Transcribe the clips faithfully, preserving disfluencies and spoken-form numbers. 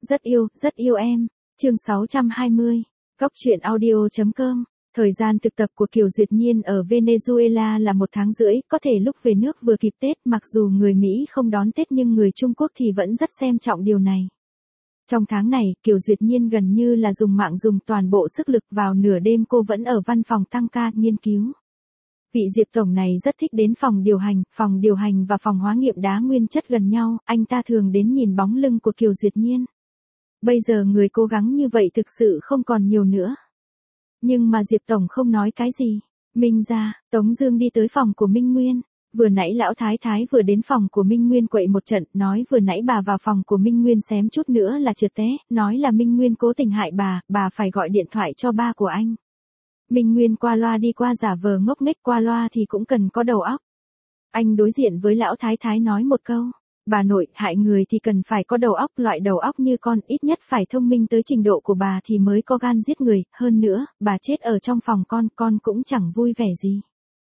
Rất yêu, rất yêu em. Chương sáu trăm hai mươi. Góc truyện audio chấm com. Thời gian thực tập của Kiều Duyệt Nhiên ở Venezuela là một tháng rưỡi, có thể lúc về nước vừa kịp Tết, mặc dù người Mỹ không đón Tết nhưng người Trung Quốc thì vẫn rất xem trọng điều này. Trong tháng này, Kiều Duyệt Nhiên gần như là dùng mạng dùng toàn bộ sức lực, vào nửa đêm cô vẫn ở văn phòng tăng ca, nghiên cứu. Vị Diệp Tổng này rất thích đến phòng điều hành, phòng điều hành và phòng hóa nghiệm đá nguyên chất gần nhau, anh ta thường đến nhìn bóng lưng của Kiều Duyệt Nhiên. Bây giờ người cố gắng như vậy thực sự không còn nhiều nữa. Nhưng mà Diệp Tổng không nói cái gì. Minh ra, Tống Dương đi tới phòng của Minh Nguyên. Vừa nãy lão thái thái vừa đến phòng của Minh Nguyên quậy một trận, nói vừa nãy bà vào phòng của Minh Nguyên xém chút nữa là trượt té, nói là Minh Nguyên cố tình hại bà, bà phải gọi điện thoại cho ba của anh. Minh Nguyên qua loa đi qua giả vờ ngốc nghếch, qua loa thì cũng cần có đầu óc. Anh đối diện với lão thái thái nói một câu, bà nội, hại người thì cần phải có đầu óc, loại đầu óc như con, ít nhất phải thông minh tới trình độ của bà thì mới có gan giết người, hơn nữa, bà chết ở trong phòng con, con cũng chẳng vui vẻ gì.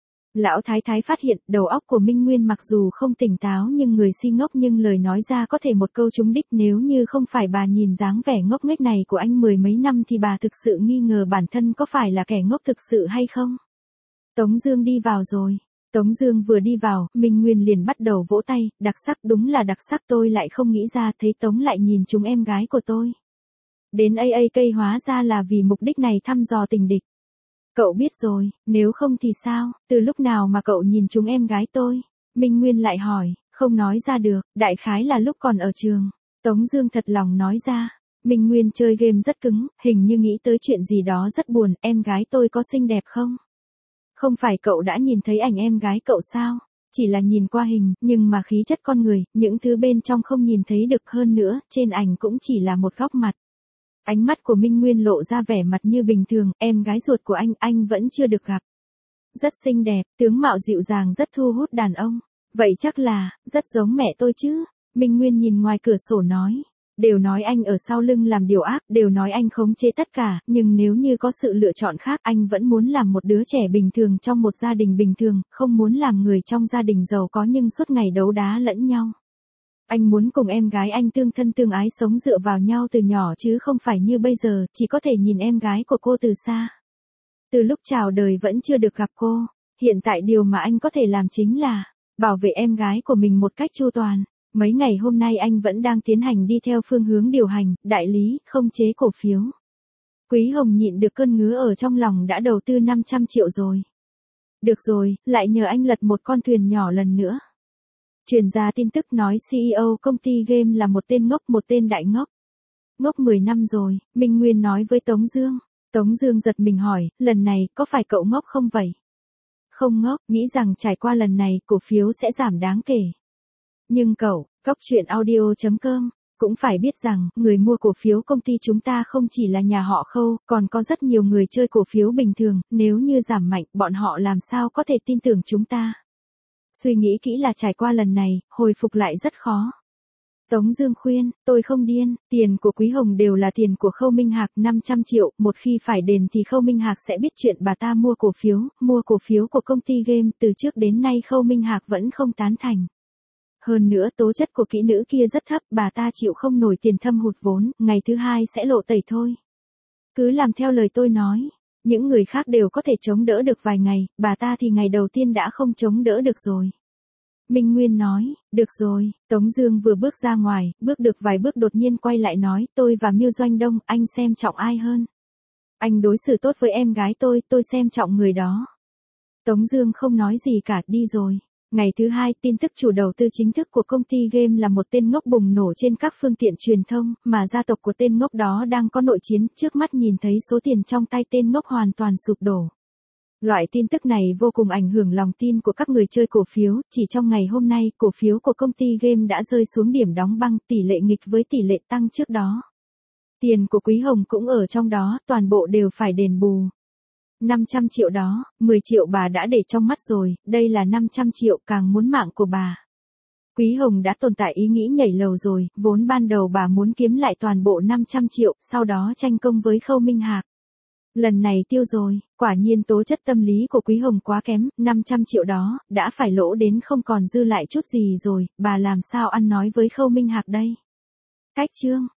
Lão thái thái phát hiện, đầu óc của Minh Nguyên mặc dù không tỉnh táo nhưng người si ngốc, nhưng lời nói ra có thể một câu trúng đích, nếu như không phải bà nhìn dáng vẻ ngốc nghếch này của anh mười mấy năm thì bà thực sự nghi ngờ bản thân có phải là kẻ ngốc thực sự hay không. Tống Dương đi vào rồi. Tống Dương vừa đi vào, Minh Nguyên liền bắt đầu vỗ tay, đặc sắc, đúng là đặc sắc, tôi lại không nghĩ ra, thấy Tống lại nhìn trúng em gái của tôi. Đến a a ca hóa ra là vì mục đích này, thăm dò tình địch. Cậu biết rồi, nếu không thì sao, từ lúc nào mà cậu nhìn trúng em gái tôi? Minh Nguyên lại hỏi, không nói ra được, đại khái là lúc còn ở trường. Tống Dương thật lòng nói ra. Minh Nguyên chơi game rất cứng, hình như nghĩ tới chuyện gì đó rất buồn, em gái tôi có xinh đẹp không? Không phải cậu đã nhìn thấy ảnh em gái cậu sao? Chỉ là nhìn qua hình, nhưng mà khí chất con người, những thứ bên trong không nhìn thấy được, hơn nữa, trên ảnh cũng chỉ là một góc mặt. Ánh mắt của Minh Nguyên lộ ra vẻ mặt như bình thường, em gái ruột của anh, anh vẫn chưa được gặp. Rất xinh đẹp, tướng mạo dịu dàng, rất thu hút đàn ông. Vậy chắc là, rất giống mẹ tôi chứ? Minh Nguyên nhìn ngoài cửa sổ nói. Đều nói anh ở sau lưng làm điều ác, đều nói anh khống chế tất cả, nhưng nếu như có sự lựa chọn khác, anh vẫn muốn làm một đứa trẻ bình thường trong một gia đình bình thường, không muốn làm người trong gia đình giàu có nhưng suốt ngày đấu đá lẫn nhau. Anh muốn cùng em gái anh tương thân tương ái, sống dựa vào nhau từ nhỏ chứ không phải như bây giờ, chỉ có thể nhìn em gái của cô từ xa. Từ lúc chào đời vẫn chưa được gặp cô, hiện tại điều mà anh có thể làm chính là bảo vệ em gái của mình một cách chu toàn. Mấy ngày hôm nay anh vẫn đang tiến hành đi theo phương hướng điều hành, đại lý, không chế cổ phiếu. Quý Hồng nhịn được cơn ngứa ở trong lòng, đã đầu tư năm trăm triệu rồi. Được rồi, lại nhờ anh lật một con thuyền nhỏ lần nữa. Truyền ra tin tức nói xê e ô công ty game là một tên ngốc, một tên đại ngốc. Ngốc mười năm rồi, Minh Nguyên nói với Tống Dương. Tống Dương giật mình hỏi, lần này, có phải cậu ngốc không vậy? Không ngốc, nghĩ rằng trải qua lần này, cổ phiếu sẽ giảm đáng kể. Nhưng cậu, góc truyện audio chấm com, cũng phải biết rằng, người mua cổ phiếu công ty chúng ta không chỉ là nhà họ Khâu, còn có rất nhiều người chơi cổ phiếu bình thường, nếu như giảm mạnh, bọn họ làm sao có thể tin tưởng chúng ta. Suy nghĩ kỹ là trải qua lần này, hồi phục lại rất khó. Tống Dương khuyên, tôi không điên, tiền của Quý Hồng đều là tiền của Khâu Minh Hạc, năm trăm triệu, một khi phải đền thì Khâu Minh Hạc sẽ biết chuyện bà ta mua cổ phiếu, mua cổ phiếu của công ty game, từ trước đến nay Khâu Minh Hạc vẫn không tán thành. Hơn nữa tố chất của kỹ nữ kia rất thấp, bà ta chịu không nổi tiền thâm hụt vốn, ngày thứ hai sẽ lộ tẩy thôi. Cứ làm theo lời tôi nói, những người khác đều có thể chống đỡ được vài ngày, bà ta thì ngày đầu tiên đã không chống đỡ được rồi. Minh Nguyên nói, được rồi, Tống Dương vừa bước ra ngoài, bước được vài bước đột nhiên quay lại nói, tôi và Miêu Doanh Đông, anh xem trọng ai hơn? Anh đối xử tốt với em gái tôi, tôi xem trọng người đó. Tống Dương không nói gì cả, đi rồi. Ngày thứ hai, tin tức chủ đầu tư chính thức của công ty game là một tên ngốc bùng nổ trên các phương tiện truyền thông, mà gia tộc của tên ngốc đó đang có nội chiến, trước mắt nhìn thấy số tiền trong tay tên ngốc hoàn toàn sụp đổ. Loại tin tức này vô cùng ảnh hưởng lòng tin của các người chơi cổ phiếu, chỉ trong ngày hôm nay, cổ phiếu của công ty game đã rơi xuống điểm đóng băng, tỷ lệ nghịch với tỷ lệ tăng trước đó. Tiền của Quý Hồng cũng ở trong đó, toàn bộ đều phải đền bù. năm trăm triệu đó, mười triệu bà đã để trong mắt rồi, đây là năm trăm triệu, càng muốn mạng của bà. Quý Hồng đã tồn tại ý nghĩ nhảy lầu rồi, vốn ban đầu bà muốn kiếm lại toàn bộ năm trăm triệu, sau đó tranh công với Khâu Minh Hạc. Lần này tiêu rồi, quả nhiên tố chất tâm lý của Quý Hồng quá kém, năm trăm triệu đó, đã phải lỗ đến không còn dư lại chút gì rồi, bà làm sao ăn nói với Khâu Minh Hạc đây? Cách chương.